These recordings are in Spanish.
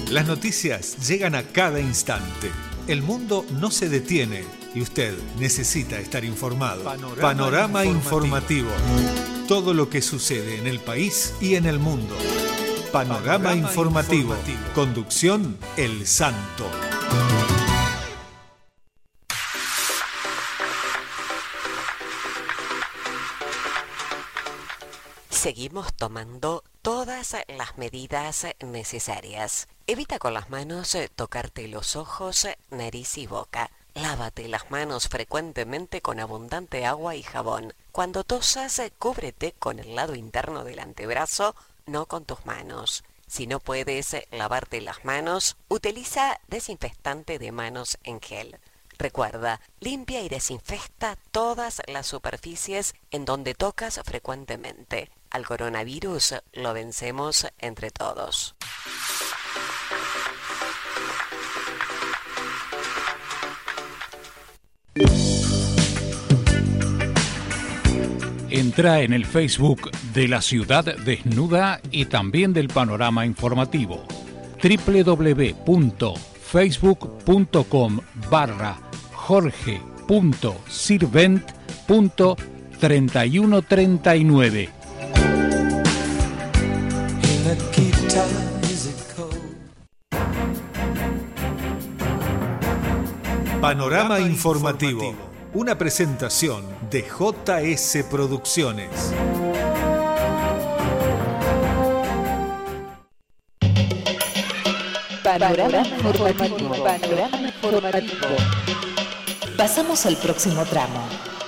Las noticias llegan a cada instante. El mundo no se detiene y usted necesita estar informado. Panorama informativo. Todo lo que sucede en el país y en el mundo. Panorama informativo. Conducción El Santo. Seguimos tomando todas las medidas necesarias. Evita con las manos tocarte los ojos, nariz y boca. Lávate las manos frecuentemente con abundante agua y jabón. Cuando tosas, cúbrete con el lado interno del antebrazo, no con tus manos. Si no puedes lavarte las manos, utiliza desinfectante de manos en gel. Recuerda, limpia y desinfecta todas las superficies en donde tocas frecuentemente. Al coronavirus lo vencemos entre todos. Entra en el Facebook de La Ciudad Desnuda y también del Panorama Informativo. www.facebook.com/jorge.sirvent.3139. Panorama informativo. Una presentación de JS Producciones. Panorama informativo. Panorama informativo. Pasamos al próximo tramo.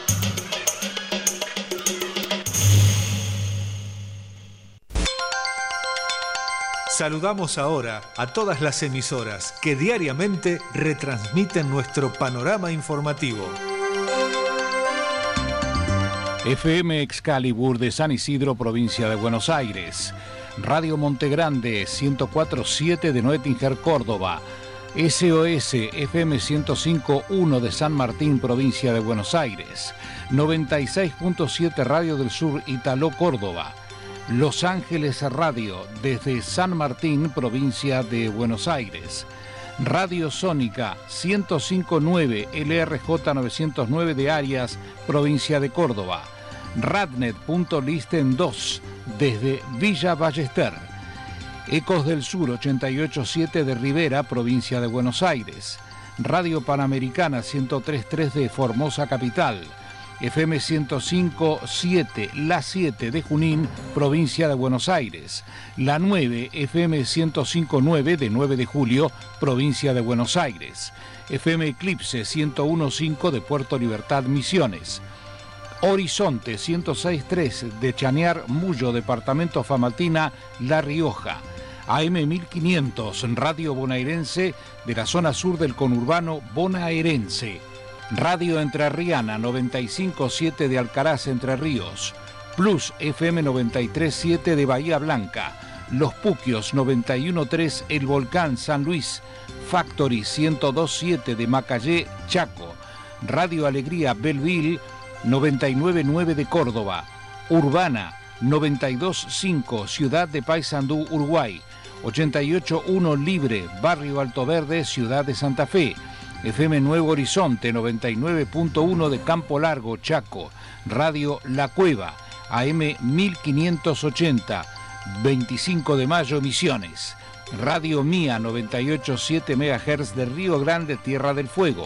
Saludamos ahora a todas las emisoras que diariamente retransmiten nuestro panorama informativo. FM Excalibur de San Isidro, provincia de Buenos Aires. Radio Montegrande 104.7 de Noetinger, Córdoba. SOS FM 105.1 de San Martín, provincia de Buenos Aires. 96.7 Radio del Sur, Italó, Córdoba. Los Ángeles Radio desde San Martín, provincia de Buenos Aires. Radio Sónica 105.9 LRJ 909 de Arias, provincia de Córdoba. Radnet.listen 2 desde Villa Ballester. Ecos del Sur 88.7 de Rivera, provincia de Buenos Aires. Radio Panamericana 103.3 de Formosa Capital. FM 105.7, La 7 de Junín, provincia de Buenos Aires. La 9, FM 105.9 de 9 de Julio, provincia de Buenos Aires. FM Eclipse 101.5 de Puerto Libertad, Misiones. Horizonte 106.3 de Chañar, Mullo, departamento Famatina, La Rioja. AM 1500, Radio Bonaerense de la zona sur del conurbano bonaerense. Radio Entrerriana 95.7 de Alcaraz, Entre Ríos. Plus FM 93.7 de Bahía Blanca. Los Puquios 91.3 El Volcán, San Luis. Factory 102.7 de Macayé, Chaco. Radio Alegría Belleville 99.9 de Córdoba. Urbana 92.5 Ciudad de Paysandú, Uruguay. 88.1 Libre, Barrio Alto Verde, Ciudad de Santa Fe. FM Nuevo Horizonte 99.1 de Campo Largo, Chaco. Radio La Cueva, AM 1580, 25 de mayo, Misiones. Radio Mía 98.7 MHz de Río Grande, Tierra del Fuego.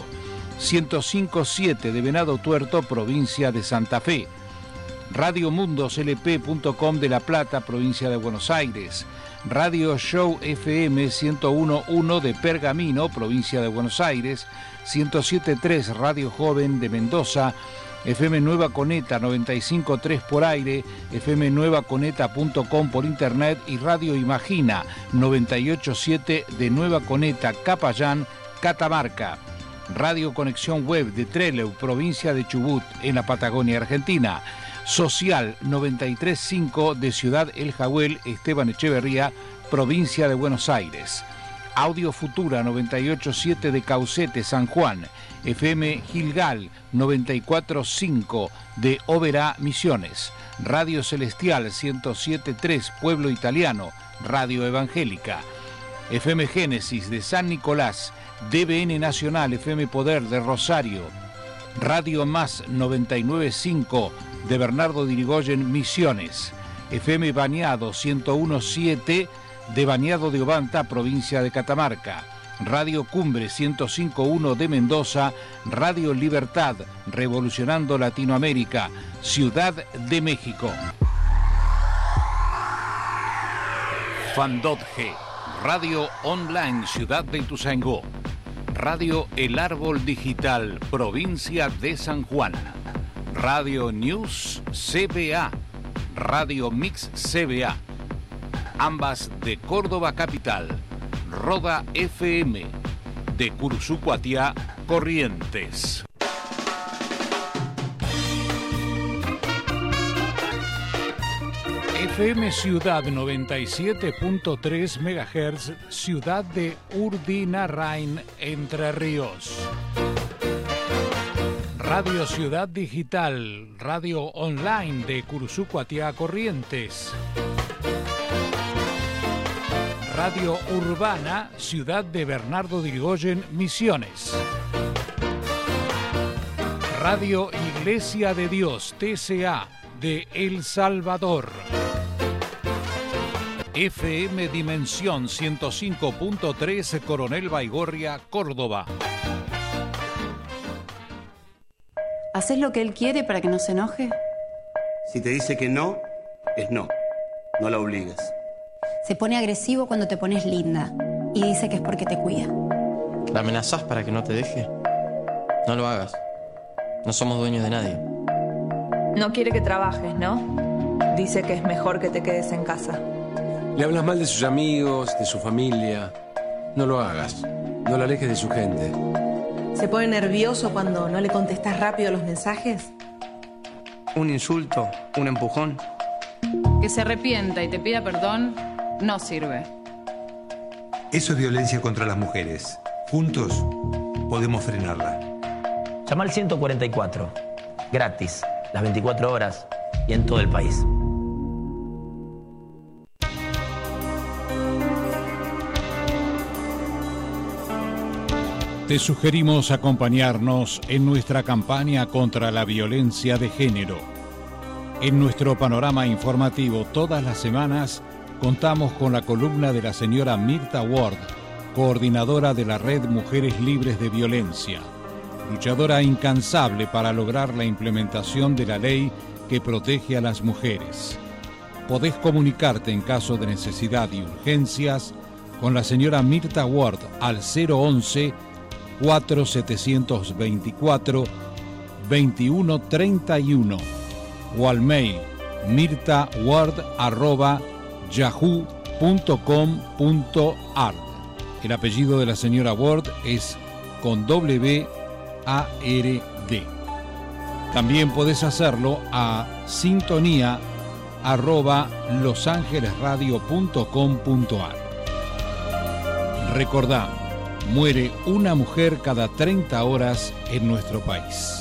105.7 de Venado Tuerto, provincia de Santa Fe. Radio MundosLP.com de La Plata, provincia de Buenos Aires. Radio Show FM 101.1 de Pergamino, provincia de Buenos Aires. 107.3 Radio Joven de Mendoza. FM Nueva Coneta 95.3 por aire. FM Nuevaconeta.com por internet. Y Radio Imagina 98.7 de Nueva Coneta, Capayán, Catamarca. Radio Conexión Web de Trelew, provincia de Chubut, en la Patagonia Argentina. Social 93.5 de Ciudad El Jagüel, Esteban Echeverría, provincia de Buenos Aires. Audio Futura 98.7 de Caucete, San Juan. FM Gilgal 94.5 de Oberá, Misiones. Radio Celestial 107.3 Pueblo Italiano, Radio Evangélica. FM Génesis de San Nicolás, DBN Nacional, FM Poder de Rosario, Radio Más 99.5 de Bernardo de Irigoyen, Misiones, FM Bañado 101.7 de Bañado de Obanta, provincia de Catamarca, Radio Cumbre 105.1 de Mendoza, Radio Libertad, revolucionando Latinoamérica, Ciudad de México. Fandotge, Radio Online Ciudad de Ituzaingó, Radio El Árbol Digital, provincia de San Juan, Radio News CBA, Radio Mix CBA, ambas de Córdoba Capital, Roda FM, de Cursucuatiá, Corrientes. FM Ciudad 97.3 MHz, Ciudad de Urdinarrain, Entre Ríos. Radio Ciudad Digital, radio online de Cursucuatiá, Corrientes. Radio Urbana, Ciudad de Bernardo de Irigoyen, Misiones. Radio Iglesia de Dios, TCA, de El Salvador. FM Dimensión 105.3, Coronel Baigorria, Córdoba. ¿Haces lo que él quiere para que no se enoje? Si te dice que no, es no. No la obligues. Se pone agresivo cuando te pones linda y dice que es porque te cuida. ¿La amenazás para que no te deje? No lo hagas. No somos dueños de nadie. No quiere que trabajes, ¿no? Dice que es mejor que te quedes en casa. Le hablas mal de sus amigos, de su familia. No lo hagas. No la alejes de su gente. ¿Se pone nervioso cuando no le contestas rápido los mensajes? Un insulto, un empujón. Que se arrepienta y te pida perdón no sirve. Eso es violencia contra las mujeres. Juntos podemos frenarla. Llama al 144. Gratis. Las 24 horas y en todo el país. Te sugerimos acompañarnos en nuestra campaña contra la violencia de género. En nuestro panorama informativo todas las semanas contamos con la columna de la señora Mirta Ward, coordinadora de la Red Mujeres Libres de Violencia, luchadora incansable para lograr la implementación de la ley que protege a las mujeres. Podés comunicarte en caso de necesidad y urgencias con la señora Mirta Ward al 011-424-2131 o al mail mirtaward@yahoo.com.ar. El apellido de la señora Ward es con W-A-R-D. También podés hacerlo a sintonía@losangelesradio.com.ar. Recordá, muere una mujer cada 30 horas en nuestro país.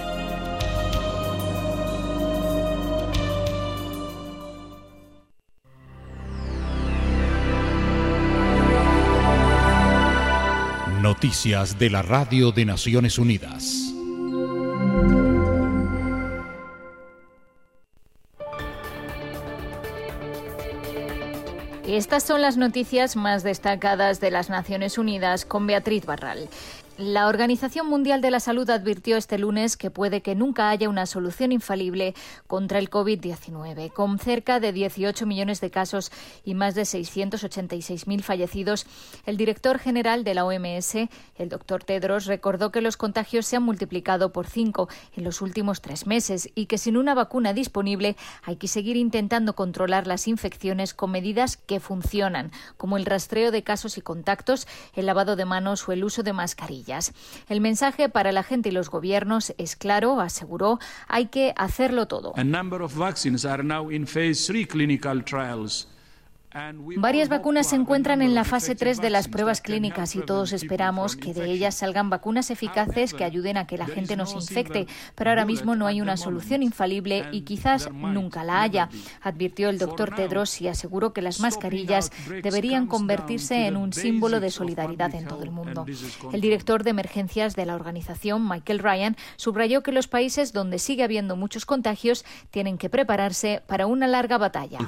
Noticias de la Radio de Naciones Unidas. Estas son las noticias más destacadas de las Naciones Unidas con Beatriz Barral. La Organización Mundial de la Salud advirtió este lunes que puede que nunca haya una solución infalible contra el COVID-19. Con cerca de 18 millones de casos y más de 686.000 fallecidos, el director general de la OMS, el doctor Tedros, recordó que los contagios se han multiplicado por 5 en los últimos 3 meses y que sin una vacuna disponible hay que seguir intentando controlar las infecciones con medidas que funcionan, como el rastreo de casos y contactos, el lavado de manos o el uso de mascarillas. El mensaje para la gente y los gobiernos es claro, aseguró, hay que hacerlo todo. A number of vaccines are now in phase 3 clinical trials. Varias vacunas se encuentran en la fase 3 de las pruebas clínicas y todos esperamos que de ellas salgan vacunas eficaces que ayuden a que la gente no se infecte, pero ahora mismo no hay una solución infalible y quizás nunca la haya, advirtió el doctor Tedros y aseguró que las mascarillas deberían convertirse en un símbolo de solidaridad en todo el mundo. El director de emergencias de la organización, Michael Ryan, subrayó que los países donde sigue habiendo muchos contagios tienen que prepararse para una larga batalla.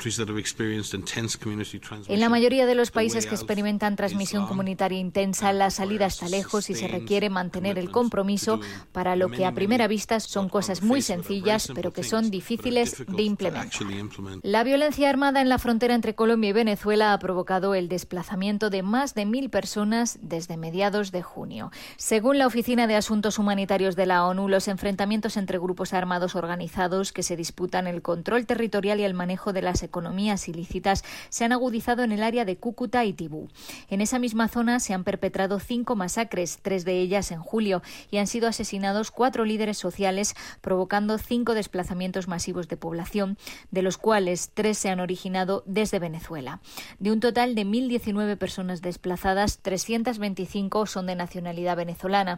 En la mayoría de los países que experimentan transmisión comunitaria intensa, la salida está lejos y se requiere mantener el compromiso para lo que a primera vista son cosas muy sencillas, pero que son difíciles de implementar. La violencia armada en la frontera entre Colombia y Venezuela ha provocado el desplazamiento de más de 1.000 personas desde mediados de junio. Según la Oficina de Asuntos Humanitarios de la ONU, los enfrentamientos entre grupos armados organizados que se disputan el control territorial y el manejo de las economías ilícitas se han agudizado en el área de Cúcuta y Tibú. En esa misma zona se han perpetrado 5 masacres, 3 de ellas en julio, y han sido asesinados 4 líderes sociales, provocando 5 desplazamientos masivos de población, de los cuales 3 se han originado desde Venezuela. De un total de 1.019 personas desplazadas, 325 son de nacionalidad venezolana,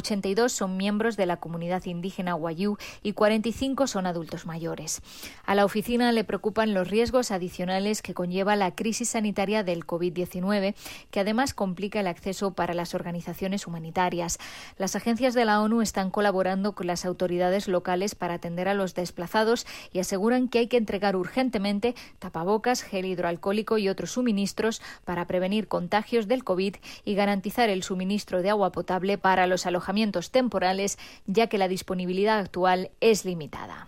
82 son miembros de la comunidad indígena Wayuu y 45 son adultos mayores. A la oficina le preocupan los riesgos adicionales que conlleva la crisis sanitaria del COVID-19, que además complica el acceso para las organizaciones humanitarias. Las agencias de la ONU están colaborando con las autoridades locales para atender a los desplazados y aseguran que hay que entregar urgentemente tapabocas, gel hidroalcohólico y otros suministros para prevenir contagios del COVID y garantizar el suministro de agua potable para los alojamientos temporales, ya que la disponibilidad actual es limitada.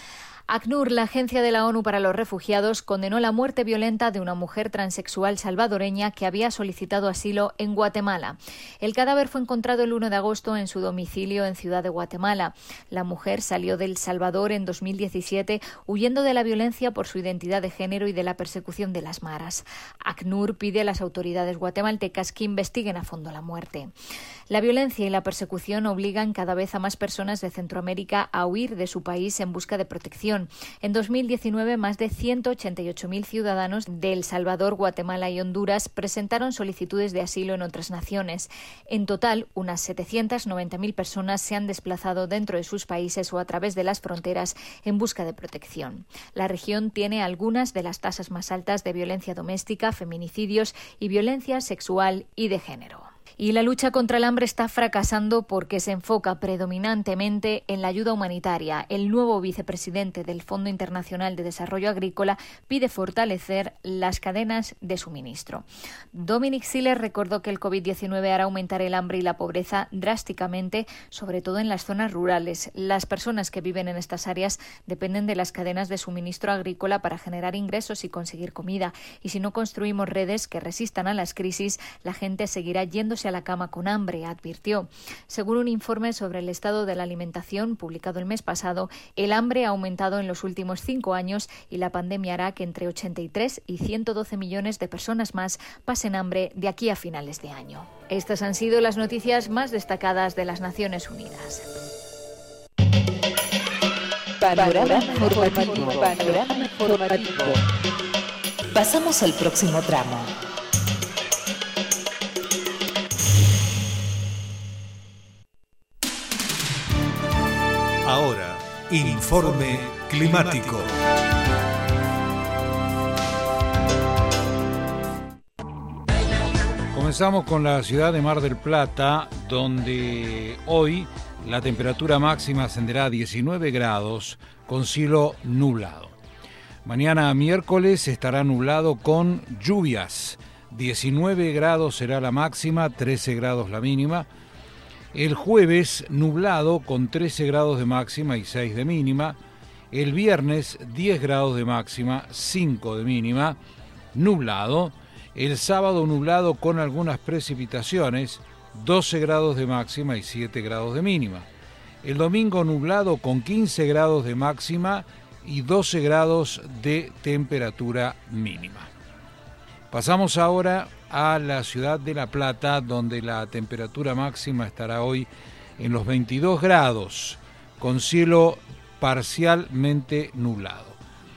ACNUR, la Agencia de la ONU para los Refugiados, condenó la muerte violenta de una mujer transexual salvadoreña que había solicitado asilo en Guatemala. El cadáver fue encontrado el 1 de agosto en su domicilio en Ciudad de Guatemala. La mujer salió de El Salvador en 2017 huyendo de la violencia por su identidad de género y de la persecución de las maras. ACNUR pide a las autoridades guatemaltecas que investiguen a fondo la muerte. La violencia y la persecución obligan cada vez a más personas de Centroamérica a huir de su país en busca de protección. En 2019, más de 188.000 ciudadanos de El Salvador, Guatemala y Honduras presentaron solicitudes de asilo en otras naciones. En total, unas 790.000 personas se han desplazado dentro de sus países o a través de las fronteras en busca de protección. La región tiene algunas de las tasas más altas de violencia doméstica, feminicidios y violencia sexual y de género. Y la lucha contra el hambre está fracasando porque se enfoca predominantemente en la ayuda humanitaria. El nuevo vicepresidente del Fondo Internacional de Desarrollo Agrícola pide fortalecer las cadenas de suministro. Dominic Siller recordó que el COVID-19 hará aumentar el hambre y la pobreza drásticamente, sobre todo en las zonas rurales. Las personas que viven en estas áreas dependen de las cadenas de suministro agrícola para generar ingresos y conseguir comida. Y si no construimos redes que resistan a las crisis, la gente seguirá yéndose a la cama con hambre, advirtió. Según un informe sobre el estado de la alimentación publicado el mes pasado, el hambre ha aumentado en los últimos 5 años y la pandemia hará que entre 83 y 112 millones de personas más pasen hambre de aquí a finales de año. Estas han sido las noticias más destacadas de las Naciones Unidas. Panorama informativo. Pasamos al próximo tramo. Ahora, informe climático. Comenzamos con la ciudad de Mar del Plata, donde hoy la temperatura máxima ascenderá a 19 grados con cielo nublado. Mañana miércoles estará nublado con lluvias. 19 grados será la máxima, 13 grados la mínima. El jueves nublado con 13 grados de máxima y 6 de mínima. El viernes 10 grados de máxima, 5 de mínima, nublado. El sábado nublado con algunas precipitaciones, 12 grados de máxima y 7 grados de mínima. El domingo nublado con 15 grados de máxima y 12 grados de temperatura mínima. Pasamos ahora a la ciudad de La Plata, donde la temperatura máxima estará hoy en los 22 grados, con cielo parcialmente nublado.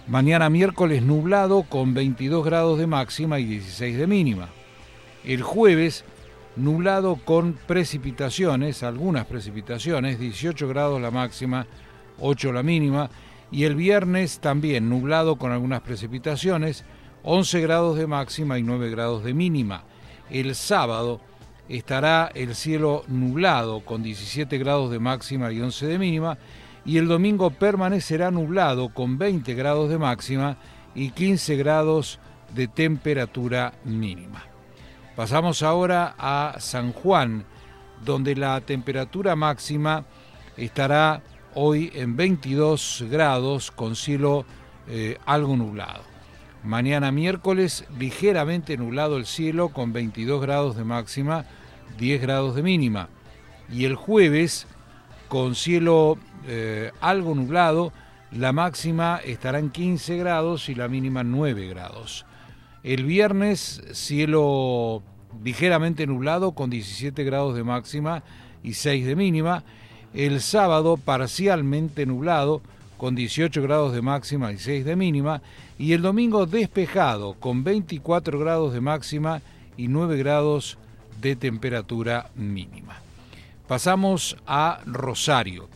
Mañana miércoles nublado con 22 grados de máxima y 16 de mínima. El jueves nublado con precipitaciones, algunas precipitaciones, 18 grados la máxima, 8 la mínima. Y el viernes también nublado con algunas precipitaciones, 11 grados de máxima y 9 grados de mínima. El sábado estará el cielo nublado con 17 grados de máxima y 11 de mínima. Y el domingo permanecerá nublado con 20 grados de máxima y 15 grados de temperatura mínima. Pasamos ahora a San Juan, donde la temperatura máxima estará hoy en 22 grados con cielo algo nublado. Mañana miércoles ligeramente nublado el cielo con 22 grados de máxima, 10 grados de mínima. Y el jueves con cielo algo nublado, la máxima estará en 15 grados y la mínima 9 grados. El viernes cielo ligeramente nublado con 17 grados de máxima y 6 de mínima. El sábado parcialmente nublado con 18 grados de máxima y 6 de mínima. Y el domingo despejado con 24 grados de máxima y 9 grados de temperatura mínima. Pasamos a Rosario.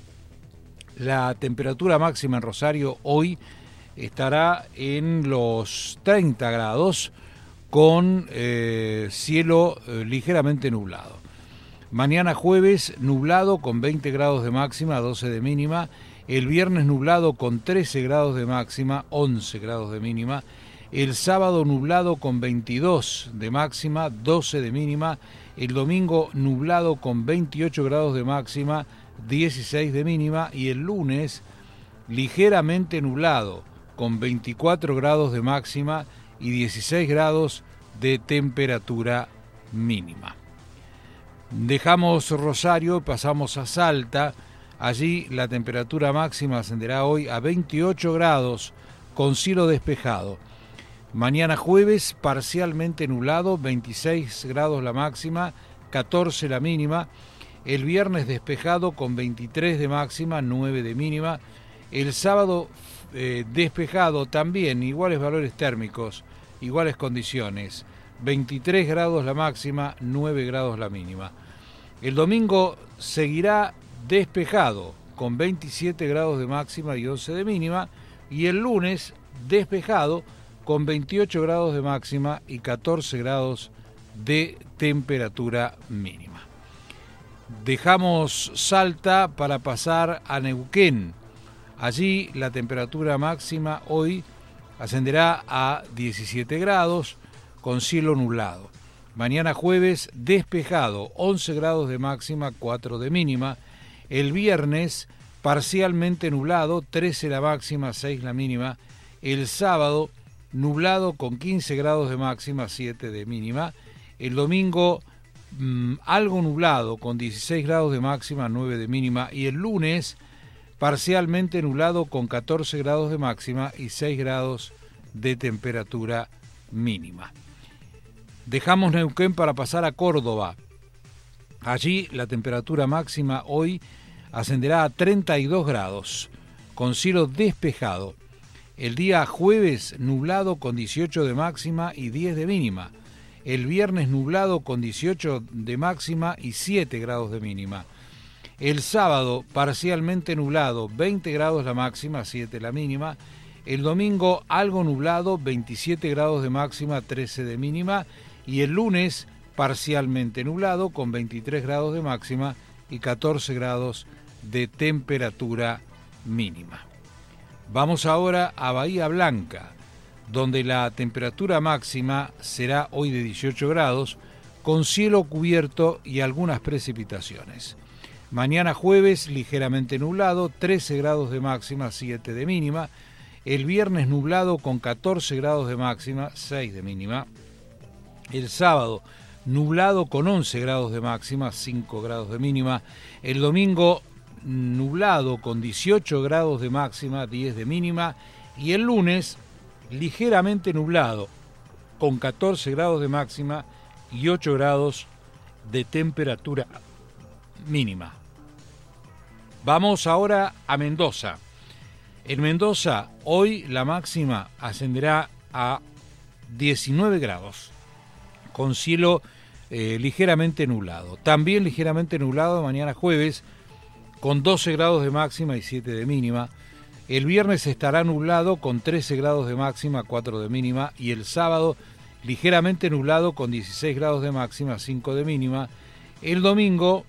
La temperatura máxima en Rosario hoy estará en los 30 grados con cielo ligeramente nublado. Mañana jueves nublado con 20 grados de máxima, 12 de mínima. El viernes nublado con 13 grados de máxima, 11 grados de mínima. El sábado nublado con 22 de máxima, 12 de mínima. El domingo nublado con 28 grados de máxima, 16 de mínima. Y el lunes ligeramente nublado con 24 grados de máxima y 16 grados de temperatura mínima. Dejamos Rosario, pasamos a Salta. Allí la temperatura máxima ascenderá hoy a 28 grados con cielo despejado. Mañana jueves parcialmente nublado, 26 grados la máxima, 14 la mínima. El viernes despejado con 23 de máxima, 9 de mínima. El sábado despejado también, iguales valores térmicos, iguales condiciones. 23 grados la máxima, 9 grados la mínima. El domingo seguirá despejado con 27 grados de máxima y 11 de mínima. Y el lunes despejado con 28 grados de máxima y 14 grados de temperatura mínima. Dejamos Salta para pasar a Neuquén. Allí la temperatura máxima hoy ascenderá a 17 grados con cielo nublado. Mañana jueves despejado, 11 grados de máxima, 4 de mínima. El viernes parcialmente nublado, 13 la máxima, 6 la mínima. El sábado nublado con 15 grados de máxima, 7 de mínima. El domingo algo nublado con 16 grados de máxima, 9 de mínima. Y el lunes parcialmente nublado con 14 grados de máxima y 6 grados de temperatura mínima. Dejamos Neuquén para pasar a Córdoba. Allí la temperatura máxima hoy ascenderá a 32 grados con cielo despejado. El día jueves nublado con 18 de máxima y 10 de mínima. El viernes nublado con 18 de máxima y 7 grados de mínima. El sábado parcialmente nublado, 20 grados la máxima, 7 la mínima. El domingo algo nublado, 27 grados de máxima, 13 de mínima. Y el lunes parcialmente nublado con 23 grados de máxima y 14 grados de temperatura mínima. Vamos ahora a Bahía Blanca, donde la temperatura máxima será hoy de 18 grados, con cielo cubierto y algunas precipitaciones. Mañana jueves ligeramente nublado, 13 grados de máxima, 7 de mínima. El viernes nublado con 14 grados de máxima, 6 de mínima. El sábado nublado con 11 grados de máxima, 5 grados de mínima. El domingo nublado con 18 grados de máxima, 10 de mínima. Y el lunes ligeramente nublado con 14 grados de máxima y 8 grados de temperatura mínima. Vamos ahora a Mendoza. En Mendoza, hoy la máxima ascenderá a 19 grados, con cielo ligeramente nublado. También ligeramente nublado mañana jueves, con 12 grados de máxima y 7 de mínima. El viernes estará nublado con 13 grados de máxima, 4 de mínima. Y el sábado ligeramente nublado con 16 grados de máxima, 5 de mínima. El domingo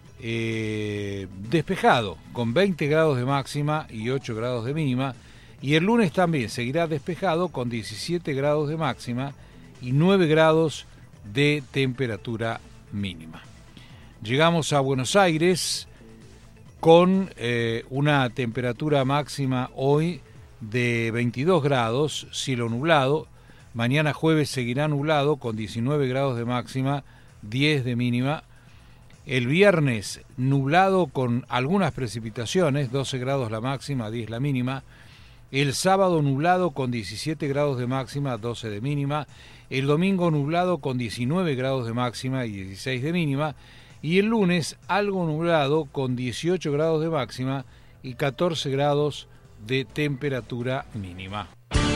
despejado con 20 grados de máxima y 8 grados de mínima. Y el lunes también seguirá despejado con 17 grados de máxima y 9 grados de temperatura mínima. Llegamos a Buenos Aires con una temperatura máxima hoy de 22 grados, cielo nublado. Mañana jueves seguirá nublado con 19 grados de máxima, 10 de mínima. El viernes nublado con algunas precipitaciones, 12 grados la máxima, 10 la mínima. El sábado nublado con 17 grados de máxima, 12 de mínima. El domingo nublado con 19 grados de máxima y 16 de mínima. Y el lunes algo nublado con 18 grados de máxima y 14 grados de temperatura mínima.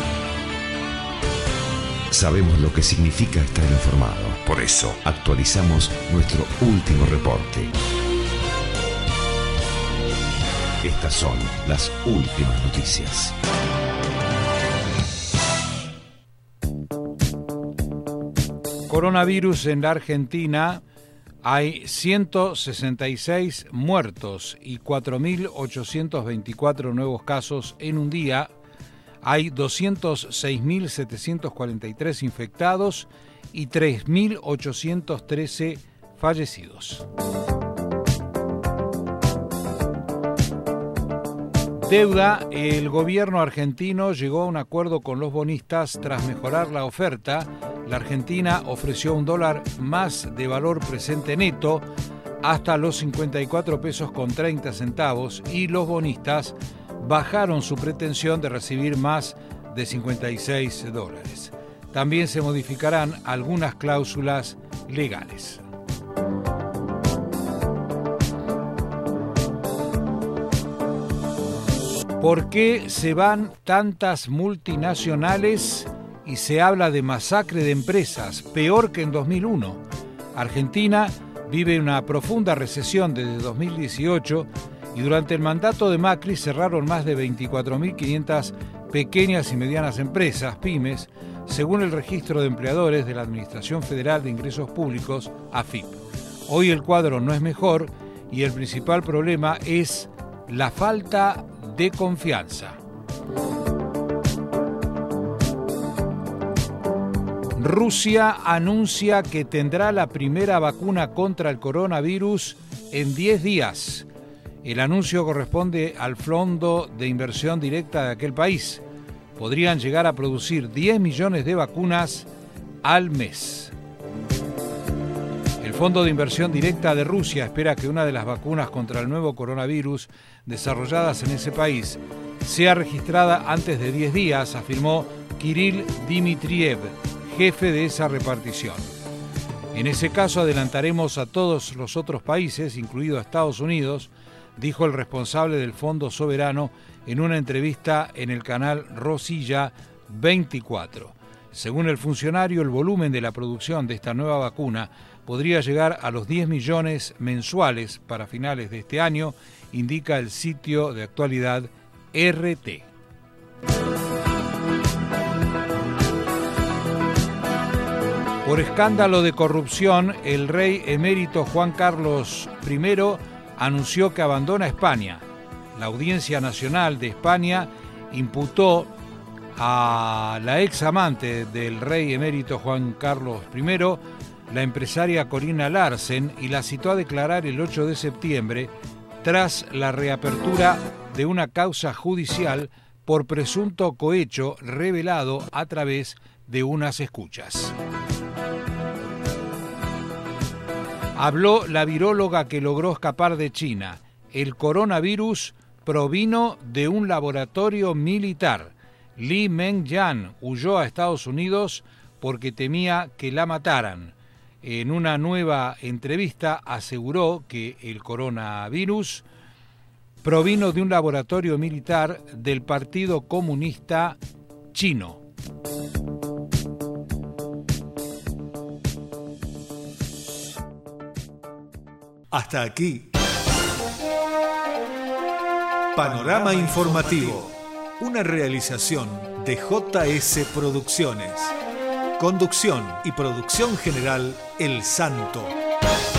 Sabemos lo que significa estar informado. Por eso actualizamos nuestro último reporte. Estas son las últimas noticias. Coronavirus en la Argentina. Hay 166 muertos y 4.824 nuevos casos en un día. Hay 206.743 infectados y 3.813 fallecidos. Deuda. El gobierno argentino llegó a un acuerdo con los bonistas tras mejorar la oferta. La Argentina ofreció $1 más de valor presente neto hasta los 54 pesos con 30 centavos y los bonistas bajaron su pretensión de recibir más de $56. También se modificarán algunas cláusulas legales. ¿Por qué se van tantas multinacionales y se habla de masacre de empresas, peor que en 2001? Argentina vive una profunda recesión desde 2018 y durante el mandato de Macri cerraron más de 24.500 pequeñas y medianas empresas, pymes, según el registro de empleadores de la Administración Federal de Ingresos Públicos, AFIP. Hoy el cuadro no es mejor y el principal problema es la falta de confianza. Rusia anuncia que tendrá la primera vacuna contra el coronavirus en 10 días. El anuncio corresponde al Fondo de Inversión Directa de aquel país. Podrían llegar a producir 10 millones de vacunas al mes. El Fondo de Inversión Directa de Rusia espera que una de las vacunas contra el nuevo coronavirus desarrolladas en ese país sea registrada antes de 10 días, afirmó Kirill Dmitriev, jefe de esa repartición. En ese caso adelantaremos a todos los otros países, incluido a Estados Unidos, dijo el responsable del Fondo Soberano en una entrevista en el canal Rosilla 24. Según el funcionario, el volumen de la producción de esta nueva vacuna podría llegar a los 10 millones mensuales para finales de este año, indica el sitio de actualidad RT. Por escándalo de corrupción, el rey emérito Juan Carlos I anunció que abandona España. La Audiencia Nacional de España imputó a la ex amante del rey emérito Juan Carlos I, la empresaria Corina Larsen, y la citó a declarar el 8 de septiembre tras la reapertura de una causa judicial por presunto cohecho revelado a través de unas escuchas. Habló la viróloga que logró escapar de China. El coronavirus provino de un laboratorio militar. Li Mengyan huyó a Estados Unidos porque temía que la mataran. En una nueva entrevista aseguró que el coronavirus provino de un laboratorio militar del Partido Comunista Chino. Hasta aquí. Panorama Informativo, una realización de JS Producciones. Conducción y producción general El Santo.